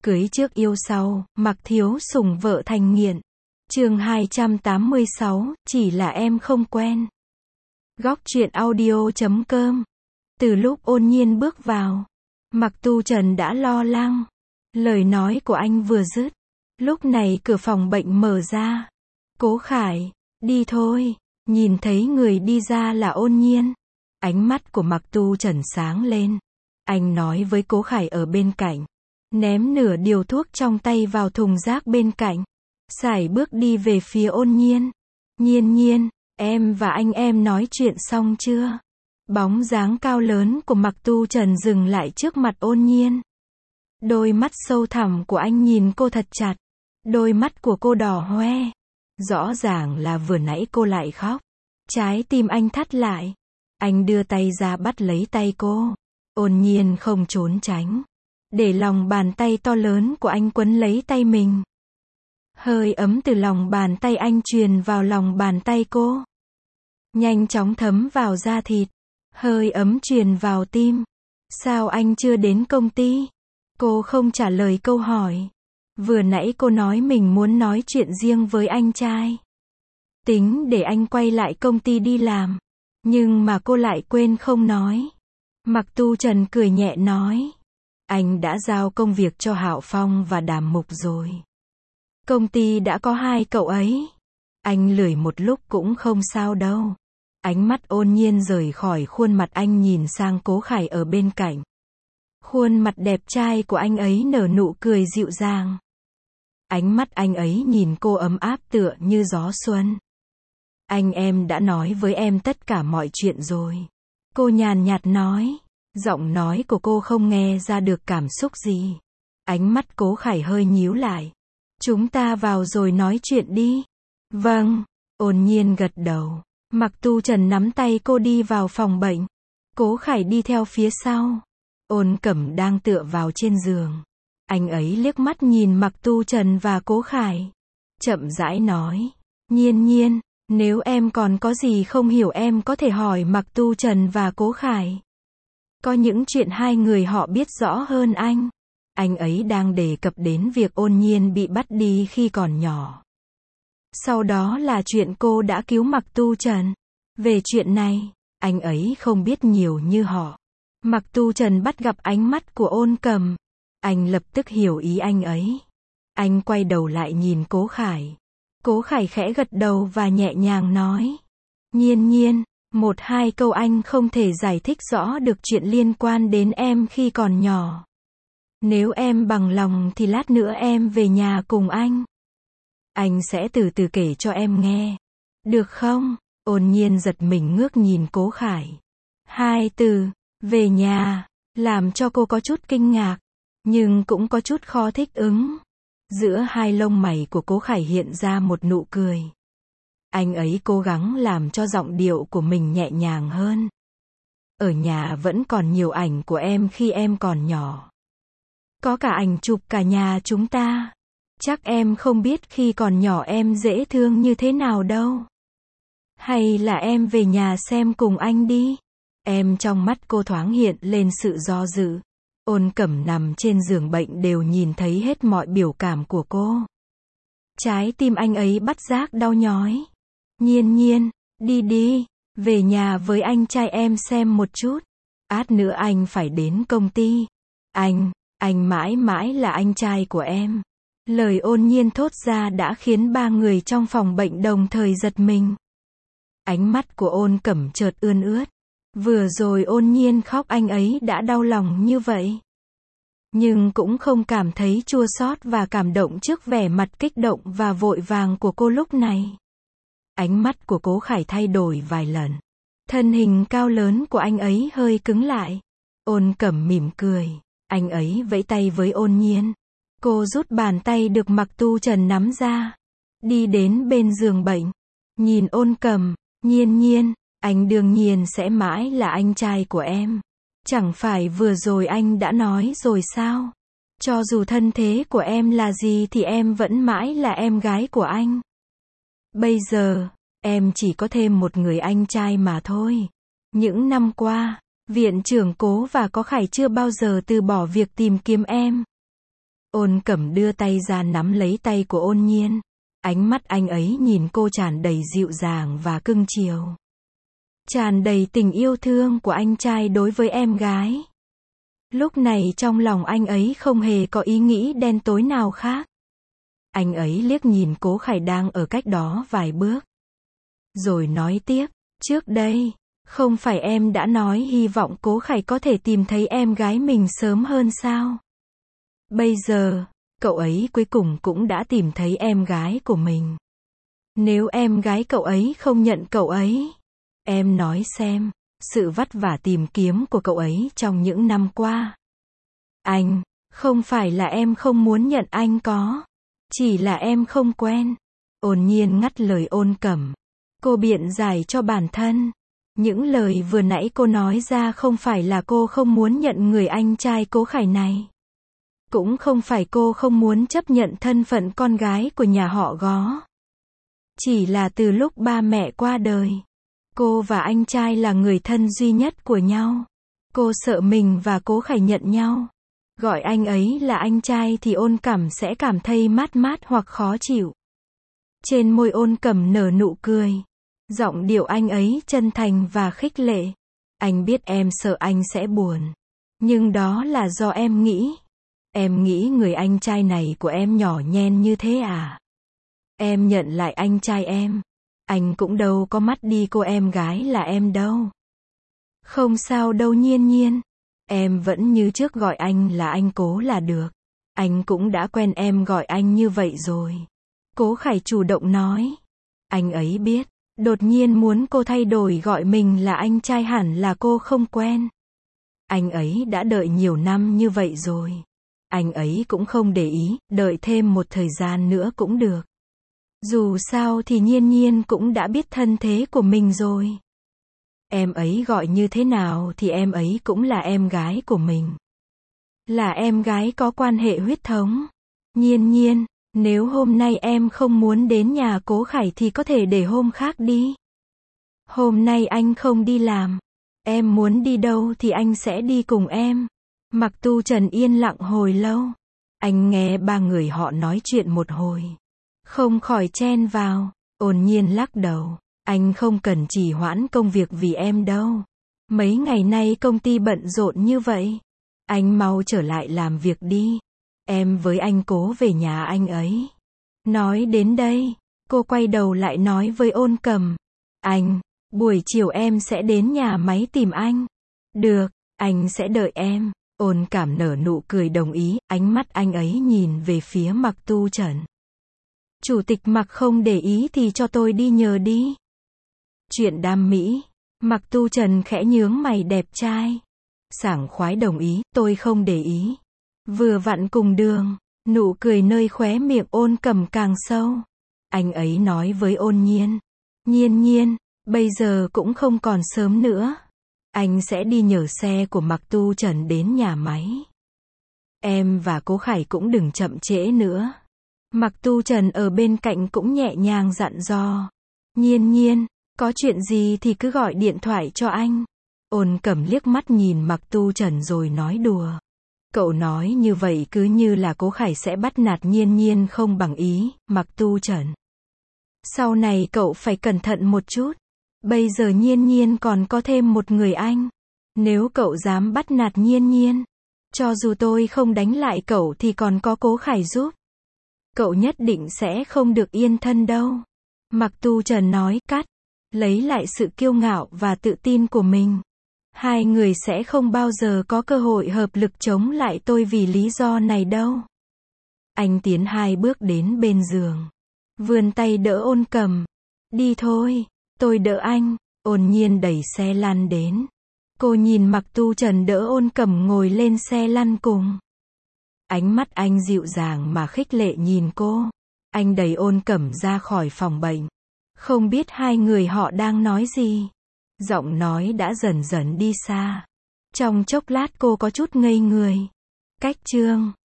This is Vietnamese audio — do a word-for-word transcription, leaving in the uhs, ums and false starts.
Cưới trước yêu sau, mặc thiếu sủng vợ thành nghiện. Chương hai trăm tám mươi sáu, chỉ là em không quen. Góc truyện audio chấm com. Từ lúc Ôn Nhiên bước vào, Mặc Tu Trần đã lo lắng. Lời nói của anh vừa dứt, lúc này cửa phòng bệnh mở ra. Cố Khải, đi thôi. Nhìn thấy người đi ra là Ôn Nhiên. Ánh mắt của Mặc Tu Trần sáng lên. Anh nói với Cố Khải ở bên cạnh. Ném nửa điều thuốc trong tay vào thùng rác bên cạnh. Sải bước đi về phía Ôn Nhiên. Nhiên Nhiên, em và anh em nói chuyện xong chưa? Bóng dáng cao lớn của Mặc Tu Trần dừng lại trước mặt Ôn Nhiên. Đôi mắt sâu thẳm của anh nhìn cô thật chặt. Đôi mắt của cô đỏ hoe. Rõ ràng là vừa nãy cô lại khóc. Trái tim anh thắt lại. Anh đưa tay ra bắt lấy tay cô. Ôn Nhiên không trốn tránh. Để lòng bàn tay to lớn của anh quấn lấy tay mình. Hơi ấm từ lòng bàn tay anh truyền vào lòng bàn tay cô. Nhanh chóng thấm vào da thịt. Hơi ấm truyền vào tim. Sao anh chưa đến công ty? Cô không trả lời câu hỏi. Vừa nãy cô nói mình muốn nói chuyện riêng với anh trai. Tính để anh quay lại công ty đi làm. Nhưng mà cô lại quên không nói. Mặc Tu Trần cười nhẹ nói. Anh đã giao công việc cho Hạo Phong và Đàm Mục rồi. Công ty đã có hai cậu ấy. Anh lười một lúc cũng không sao đâu. Ánh mắt Ôn Nhiên rời khỏi khuôn mặt anh nhìn sang Cố Khải ở bên cạnh. Khuôn mặt đẹp trai của anh ấy nở nụ cười dịu dàng. Ánh mắt anh ấy nhìn cô ấm áp tựa như gió xuân. Anh em đã nói với em tất cả mọi chuyện rồi. Cô nhàn nhạt nói. Giọng nói của cô không nghe ra được cảm xúc gì. Ánh mắt Cố Khải hơi nhíu lại. Chúng ta vào rồi nói chuyện đi. Vâng. Ôn Nhiên gật đầu. Mặc Tu Trần nắm tay cô đi vào phòng bệnh. Cố Khải đi theo phía sau. Ôn Cẩm đang tựa vào trên giường. Anh ấy liếc mắt nhìn Mặc Tu Trần và Cố Khải. Chậm rãi nói. Nhiên Nhiên, nếu em còn có gì không hiểu em có thể hỏi Mặc Tu Trần và Cố Khải. Có những chuyện hai người họ biết rõ hơn anh. Anh ấy đang đề cập đến việc Ôn Nhiên bị bắt đi khi còn nhỏ. Sau đó là chuyện cô đã cứu Mặc Tu Trần. Về chuyện này, anh ấy không biết nhiều như họ. Mặc Tu Trần bắt gặp ánh mắt của Ôn Cẩm. Anh lập tức hiểu ý anh ấy. Anh quay đầu lại nhìn Cố Khải. Cố Khải khẽ gật đầu và nhẹ nhàng nói. Nhiên Nhiên, một hai câu anh không thể giải thích rõ được chuyện liên quan đến em khi còn nhỏ. Nếu em bằng lòng thì lát nữa em về nhà cùng anh. Anh sẽ từ từ kể cho em nghe. Được không? Ôn Nhiên giật mình ngước nhìn Cố Khải. Hai từ, về nhà, làm cho cô có chút kinh ngạc. Nhưng cũng có chút khó thích ứng. Giữa hai lông mày của Cố Khải hiện ra một nụ cười. Anh ấy cố gắng làm cho giọng điệu của mình nhẹ nhàng hơn. Ở nhà vẫn còn nhiều ảnh của em khi em còn nhỏ. Có cả ảnh chụp cả nhà chúng ta. Chắc em không biết khi còn nhỏ em dễ thương như thế nào đâu. Hay là em về nhà xem cùng anh đi. Em trong mắt cô thoáng hiện lên sự do dự. Ôn Cẩm nằm trên giường bệnh đều nhìn thấy hết mọi biểu cảm của cô. Trái tim anh ấy bắt giác đau nhói. Nhiên Nhiên, đi đi, về nhà với anh trai em xem một chút. Át nữa anh phải đến công ty. Anh, anh mãi mãi là anh trai của em. Lời Ôn Nhiên thốt ra đã khiến ba người trong phòng bệnh đồng thời giật mình. Ánh mắt của Ôn Cẩm chợt ươn ướt. Vừa rồi Ôn Nhiên khóc anh ấy đã đau lòng như vậy. Nhưng cũng không cảm thấy chua xót và cảm động trước vẻ mặt kích động và vội vàng của cô lúc này. Ánh mắt của Cố Khải thay đổi vài lần. Thân hình cao lớn của anh ấy hơi cứng lại. Ôn Cẩm mỉm cười. Anh ấy vẫy tay với Ôn Nhiên. Cô rút bàn tay được Mặc Tu Trần nắm ra. Đi đến bên giường bệnh. Nhìn Ôn Cẩm. Nhiên Nhiên, anh đương nhiên sẽ mãi là anh trai của em. Chẳng phải vừa rồi anh đã nói rồi sao? Cho dù thân thế của em là gì thì em vẫn mãi là em gái của anh. Bây giờ, em chỉ có thêm một người anh trai mà thôi. Những năm qua, Viện trưởng Cố và Có Khải chưa bao giờ từ bỏ việc tìm kiếm em. Ôn Cẩm đưa tay ra nắm lấy tay của Ôn Nhiên. Ánh mắt anh ấy nhìn cô tràn đầy dịu dàng và cưng chiều. Tràn đầy tình yêu thương của anh trai đối với em gái. Lúc này trong lòng anh ấy không hề có ý nghĩ đen tối nào khác. Anh ấy liếc nhìn Cố Khải đang ở cách đó vài bước. Rồi nói tiếp, trước đây, không phải em đã nói hy vọng Cố Khải có thể tìm thấy em gái mình sớm hơn sao? Bây giờ, cậu ấy cuối cùng cũng đã tìm thấy em gái của mình. Nếu em gái cậu ấy không nhận cậu ấy, em nói xem, sự vất vả tìm kiếm của cậu ấy trong những năm qua. Anh, không phải là em không muốn nhận anh có, chỉ là em không quen. Ôn Nhiên ngắt lời Ôn Cẩm. Cô biện giải cho bản thân. Những lời vừa nãy cô nói ra không phải là cô không muốn nhận người anh trai Cố Khải này. Cũng không phải cô không muốn chấp nhận thân phận con gái của nhà họ Gó. Chỉ là từ lúc ba mẹ qua đời, cô và anh trai là người thân duy nhất của nhau. Cô sợ mình và Cố Khải nhận nhau, gọi anh ấy là anh trai thì Ôn Cẩm sẽ cảm thấy mát mát hoặc khó chịu. Trên môi Ôn Cẩm nở nụ cười. Giọng điệu anh ấy chân thành và khích lệ. Anh biết em sợ anh sẽ buồn. Nhưng đó là do em nghĩ. Em nghĩ người anh trai này của em nhỏ nhen như thế à? Em nhận lại anh trai em. Anh cũng đâu có mắt đi cô em gái là em đâu. Không sao đâu Nhiên Nhiên. Em vẫn như trước gọi anh là anh Cố là được. Anh cũng đã quen em gọi anh như vậy rồi. Cố Khải chủ động nói. Anh ấy biết. Đột nhiên muốn cô thay đổi gọi mình là anh trai hẳn là cô không quen. Anh ấy đã đợi nhiều năm như vậy rồi. Anh ấy cũng không để ý, đợi thêm một thời gian nữa cũng được. Dù sao thì Nhiên Nhiên cũng đã biết thân thế của mình rồi. Em ấy gọi như thế nào thì em ấy cũng là em gái của mình. Là em gái có quan hệ huyết thống. Nhiên Nhiên, nếu hôm nay em không muốn đến nhà Cố Khải thì có thể để hôm khác đi. Hôm nay anh không đi làm. Em muốn đi đâu thì anh sẽ đi cùng em. Mặc Tu Trần yên lặng hồi lâu. Anh nghe ba người họ nói chuyện một hồi. Không khỏi chen vào. Ôn Nhiên lắc đầu. Anh không cần trì hoãn công việc vì em đâu. Mấy ngày nay công ty bận rộn như vậy. Anh mau trở lại làm việc đi. Em với anh Cố về nhà anh ấy. Nói đến đây, cô quay đầu lại nói với Ôn Cẩm. Anh, buổi chiều em sẽ đến nhà máy tìm anh. Được, anh sẽ đợi em. Ôn Cảm nở nụ cười đồng ý, ánh mắt anh ấy nhìn về phía Mặc Tu Trần. Chủ tịch Mặc không để ý thì cho tôi đi nhờ đi. Chuyện đam mỹ. Mặc Tu Trần khẽ nhướng mày đẹp trai. Sảng khoái đồng ý, tôi không để ý. Vừa vặn cùng đường, nụ cười nơi khóe miệng Ôn Cẩm càng sâu. Anh ấy nói với Ôn Nhiên. Nhiên Nhiên, bây giờ cũng không còn sớm nữa. Anh sẽ đi nhờ xe của Mặc Tu Trần đến nhà máy. Em và Cố Khải cũng đừng chậm trễ nữa. Mặc Tu Trần ở bên cạnh cũng nhẹ nhàng dặn dò. Nhiên Nhiên, có chuyện gì thì cứ gọi điện thoại cho anh. Ôn Cẩm liếc mắt nhìn Mặc Tu Trần rồi nói đùa. Cậu nói như vậy cứ như là Cố Khải sẽ bắt nạt Nhiên Nhiên không bằng ý, Mặc Tu Trần. Sau này cậu phải cẩn thận một chút. Bây giờ Nhiên Nhiên còn có thêm một người anh. Nếu cậu dám bắt nạt Nhiên Nhiên, cho dù tôi không đánh lại cậu thì còn có Cố Khải giúp. Cậu nhất định sẽ không được yên thân đâu. Mặc Tu Trần nói, cắt. Lấy lại sự kiêu ngạo và tự tin của mình. Hai người sẽ không bao giờ có cơ hội hợp lực chống lại tôi vì lý do này đâu. Anh tiến hai bước đến bên giường. Vươn tay đỡ Ôn Cẩm. Đi thôi, tôi đỡ anh. Ôn Nhiên đẩy xe lăn đến. Cô nhìn Mặc Tu Trần đỡ Ôn Cẩm ngồi lên xe lăn cùng. Ánh mắt anh dịu dàng mà khích lệ nhìn cô. Anh đẩy Ôn Cẩm ra khỏi phòng bệnh. Không biết hai người họ đang nói gì. Giọng nói đã dần dần đi xa. Trong chốc lát cô có chút ngây người. Cách chương